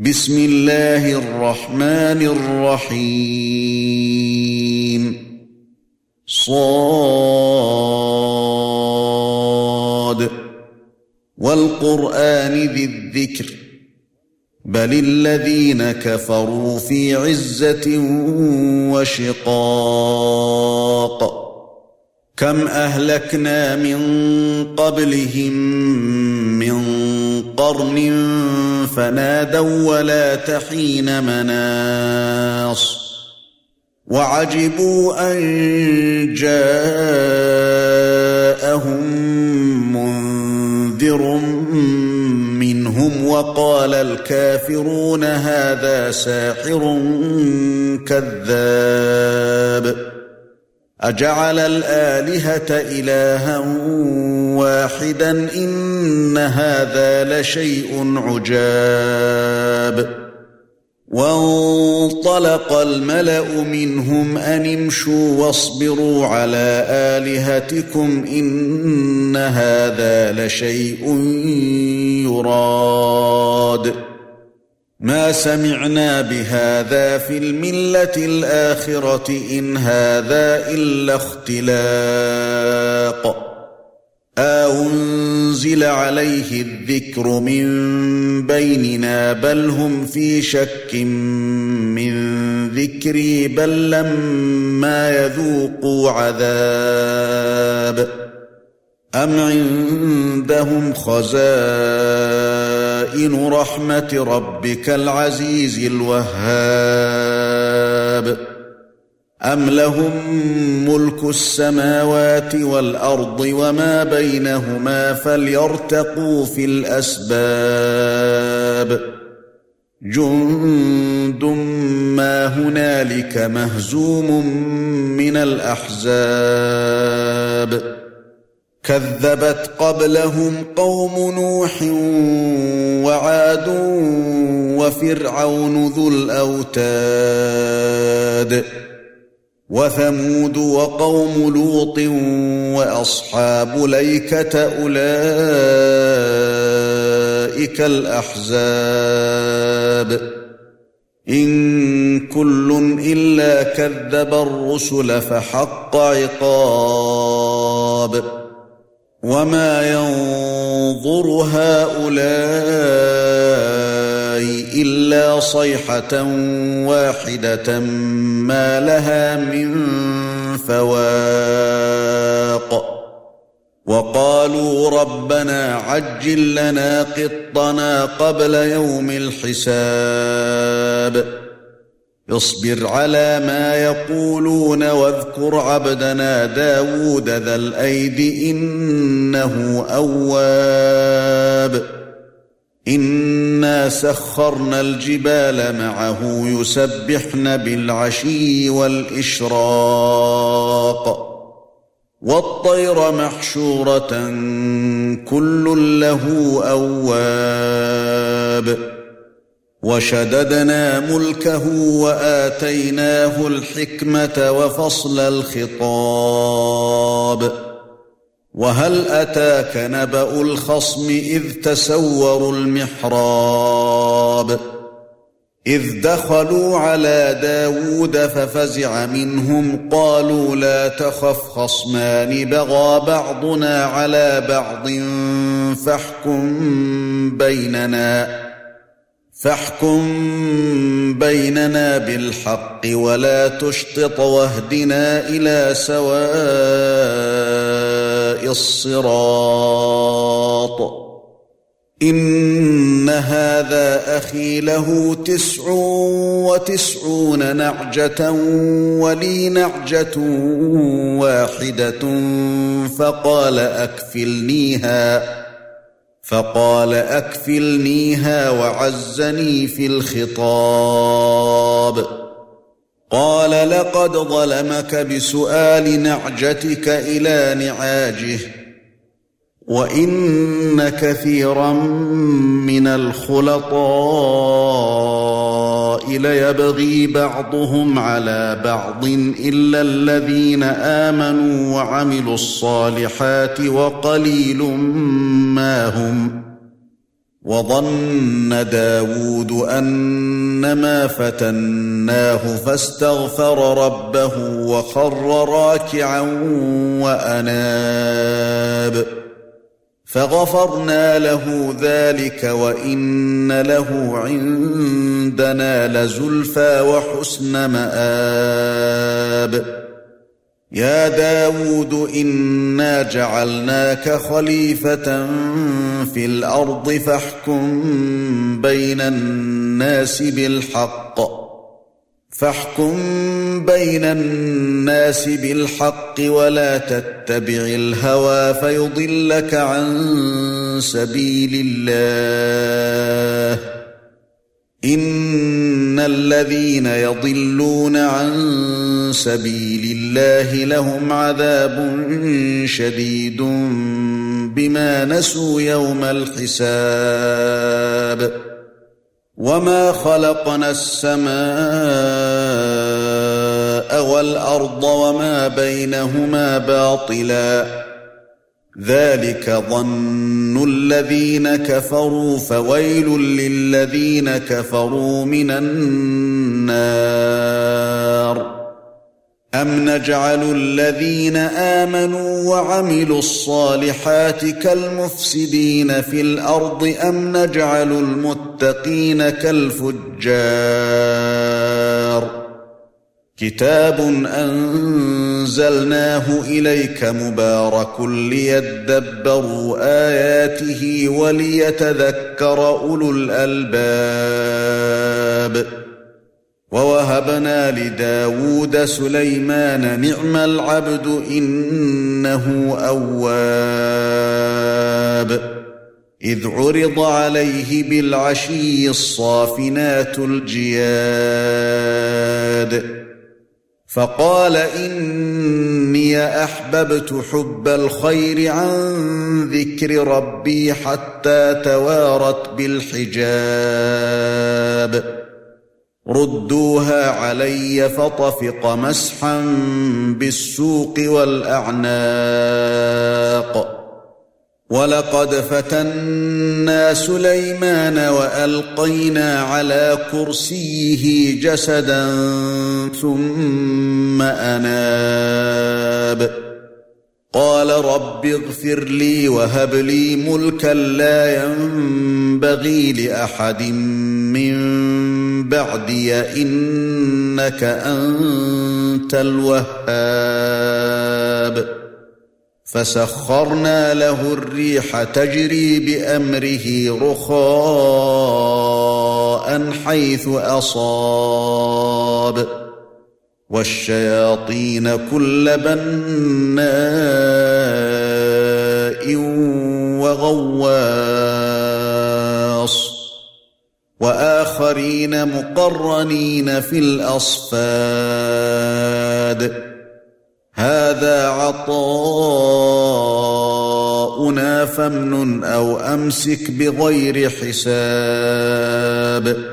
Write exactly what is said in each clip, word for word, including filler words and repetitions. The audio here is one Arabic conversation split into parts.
بسم الله الرحمن الرحيم صاد والقرآن ذي الذكر بل الذين كفروا في عزة وشقاق كم أهلكنا من قبلهم من قرن فنادوا ولا تحين مناص وعجبوا أن جاءهم منذر منهم وقال الكافرون هذا ساحر كذاب أجعل الآلهة إلها واحدا إن هذا لشيء عجاب وانطلق الملأ منهم أن امشوا واصبروا على آلهتكم إن هذا لشيء يراد ما سمعنا بهذا في الملة الآخرة إن هذا إلا اختلاق أنزل عليه الذكر من بيننا بل هم في شك من ذكري بل لما يذوقوا عذاب أم عندهم خزائن رحمة ربك العزيز الوهاب أم لهم ملك السماوات والأرض وما بينهما فليرتقوا في الأسباب جند ما هنالك مهزوم من الأحزاب كذبت قبلهم قوم نوح وعاد وفرعون ذو الأوتاد وثمود وقوم لوط وأصحاب الأيكة أولئك الأحزاب إن كل إلا كذب الرسل فحق عقاب وما ينظر هؤلاء إلا صيحة واحدة ما لها من فواق وقالوا ربنا عجل لنا قطنا قبل يوم الحساب اصبر على ما يقولون واذكر عبدنا داود ذا الأيد إنه أواب إنا سخرنا الجبال معه يسبحن بالعشي والإشراق والطير محشورة كل له أواب وشددنا ملكه وآتيناه الحكمة وفصل الخطاب وهل أتاك نبأ الخصم إذ تسوروا المحراب إذ دخلوا على داود ففزع منهم قالوا لا تخف خصمان بغى بعضنا على بعض فاحكم بيننا فاحكم بيننا بالحق ولا تشطط واهدنا إلى سواء الصراط إن هذا أخي له تسع وتسعون نعجة ولي نعجة واحدة فقال أكفلنيها فقال أكفلنيها وعزني في الخطاب قال لقد ظلمك بسؤال نعجتك إلى نعاجه وإن كثيرا من الخلطاء ليبغي بعضهم على بعض إلا الذين آمنوا وعملوا الصالحات وقليل ما هم وظن داود أنما فتناه فاستغفر ربه وخر راكعا وأناب فغفرنا له ذلك وإن له عندنا لزلفى وحسن مآب يا داود إنا جعلناك خليفة في الأرض فاحكم بين الناس بالحق فاحكم بين الناس بالحق ولا تتبع الهوى فيضلك عن سبيل الله إن الذين يضلون عن سبيل الله لهم عذاب شديد بما نسوا يوم الحساب وما خلقنا السماء والأرض وما بينهما باطلا ذلك ظن الذين كفروا فويل للذين كفروا من النار أم نجعل الذين آمنوا وعملوا الصالحات كالمفسدين في الأرض أم نجعل المتقين كالفجار كتاب أنزلناه إليك مبارك ليدبروا آياته وليتذكر أولو الألباب ووهبنا لداود سليمان نعم العبد إنه أواب إذ عرض عليه بالعشي الصافنات الجياد فقال إني أحببت حب الخير عن ذكر ربي حتى توارت بالحجاب ردوها علي فطفق مسحا بالسوق والأعناق ولقد فتنا سليمان وألقينا على كرسيه جسدا ثم أناب قال رب اغفر لي وهب لي ملكا لا ينبغي لأحد من بعدي إنك أنت الوهاب فسخرنا له الريح تجري بأمره رخاء حيث أصاب والشياطين كل بناء وغواص وآخرين مقرنين في الأصفاد هذا عطاؤنا فامنن أو أمسك بغير حساب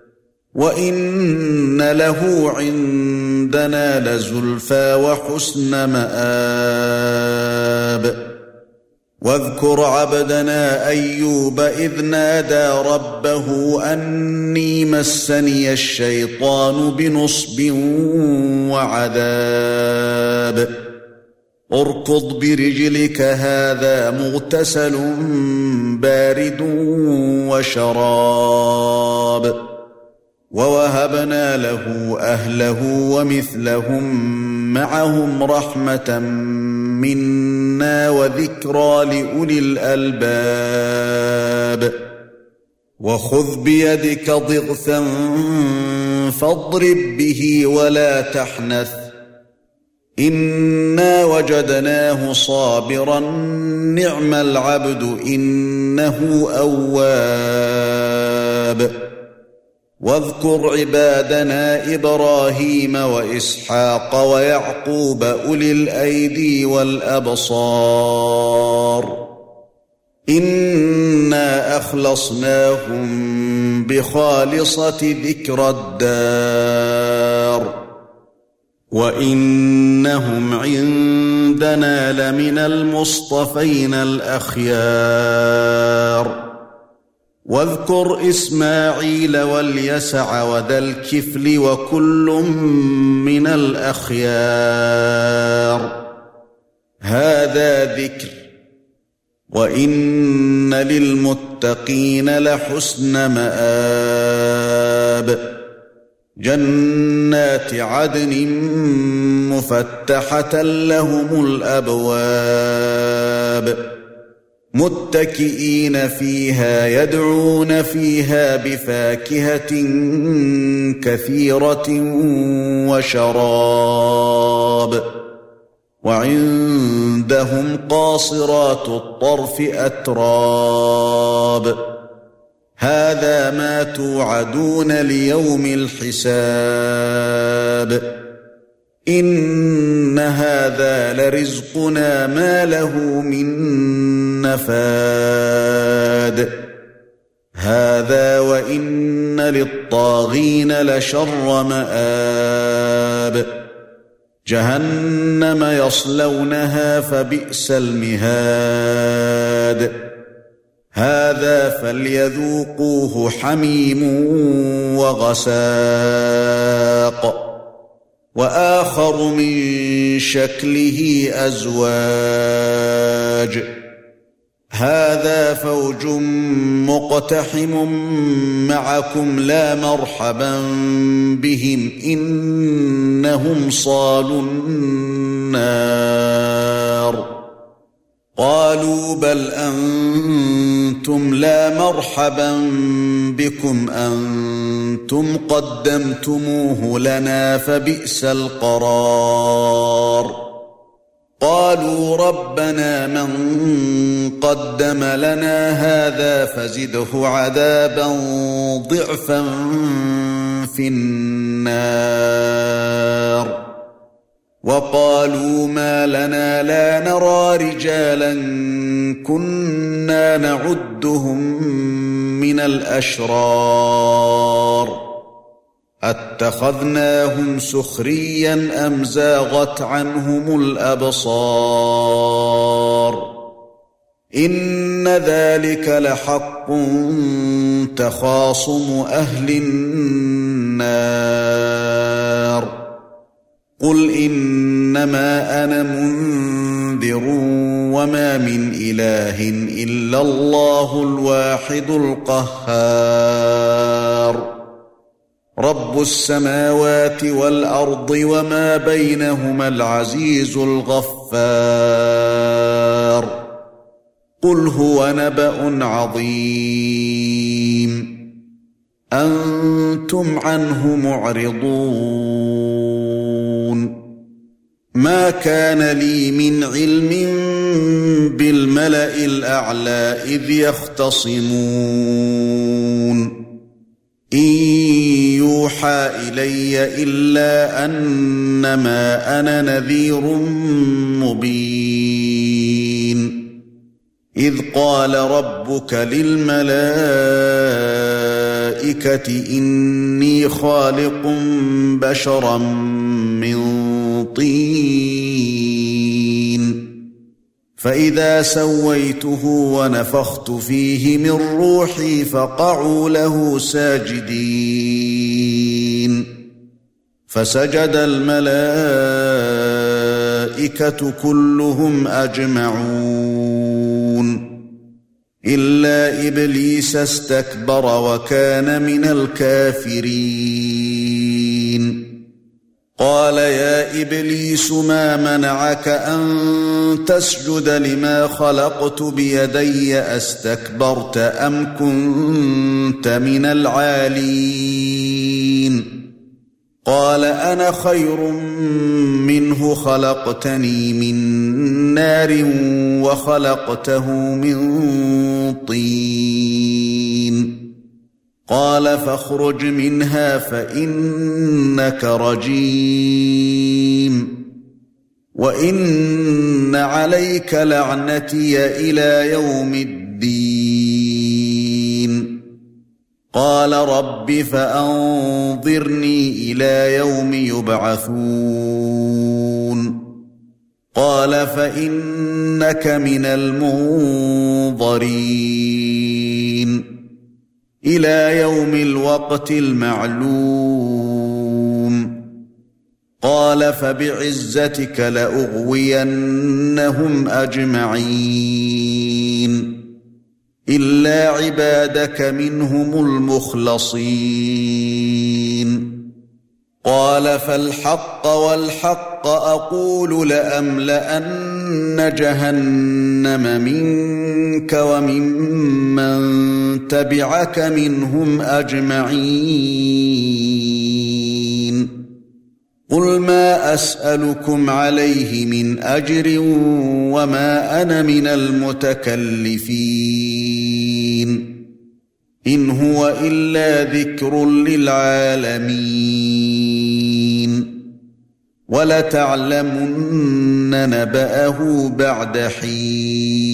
وإن له عندنا لزلفى وحسن مآب واذكر عبدنا أيوب إذ نادى ربه أني مسني الشيطان بنصب وعذاب اركض برجلك هذا مغتسل بارد وشراب ووهبنا له أهله ومثلهم معهم رحمة منا وذكرى لأولي الألباب وخذ بيدك ضغثا فاضرب به ولا تحنث إنا وجدناه صابرا نعم العبد إنه أواب واذكر عبادنا إبراهيم وإسحاق ويعقوب أولي الأيدي والأبصار إنا أخلصناهم بخالصة ذكر الدار وإنهم عندنا لمن المصطفين الأخيار واذكر إسماعيل واليسع وذا الكفل وكل من الأخيار هذا ذكر وإن للمتقين لحسن مآب جنات عدن مفتحة لهم الأبواب متكئين فيها يدعون فيها بفاكهة كثيرة وشراب وعندهم قاصرات الطرف أتراب هذا ما توعدون ليوم الحساب إن هذا لرزقنا ما له من نفاد هذا وإن للطاغين لشر مآب جهنم يصلونها فبئس المهاد هذا فليذوقوه حميم وغساق وآخر من شكله أزواج هذا فوج مقتحم معكم لا مرحبا بهم إنهم صالوا النار قالوا بل أنتم لا مرحبا بكم أنتم قدمتموه لنا فبئس القرار قالوا ربنا من قدم لنا هذا فزده عذابا ضعفا في النار وقالوا ما لنا لا نرى رجالا كنا نعدهم من الأشرار أتخذناهم سخريا أم زاغت عنهم الأبصار إن ذلك لحق تخاصم أهل النار قل إنما أنا منذر وما من إله إلا الله الواحد القهار رب السماوات والأرض وما بينهما العزيز الغفار قل هو نبأ عظيم أنتم عنه معرضون ما كان لي من علم بالملأ الأعلى إذ يختصمون إن يوحى إلي إلا أنما أنا نذير مبين إذ قال ربك للملائكة إني خالق بشرا من طين فإذا سويته ونفخت فيه من روحي فقعوا له ساجدين فسجد الملائكة كلهم أجمعون إلا إبليس استكبر وكان من الكافرين قال يا إبليس ما منعك أن تسجد لما خلقت بيدي أستكبرت أم كنت من العالين قال أنا خير منه خلقتني من نار وخلقته من طين قال فاخرج منها فإنك رجيم وإن عليك لعنتي إلى يوم الدين قال رب فأنظرني إلى يوم يبعثون قال فإنك من المنظرين إلى يوم الوقت المعلوم قال فبعزتك لأغوينهم أجمعين إلا عبادك منهم المخلصين قال فالحق والحق أقول لأملأن جهنم منك وممن تبعك منهم أجمعين قل ما أسألكم عليه من أجر وما أنا من المتكلفين إن هو إلا ذكر للعالمين ولتعلمن نبأه بعد حين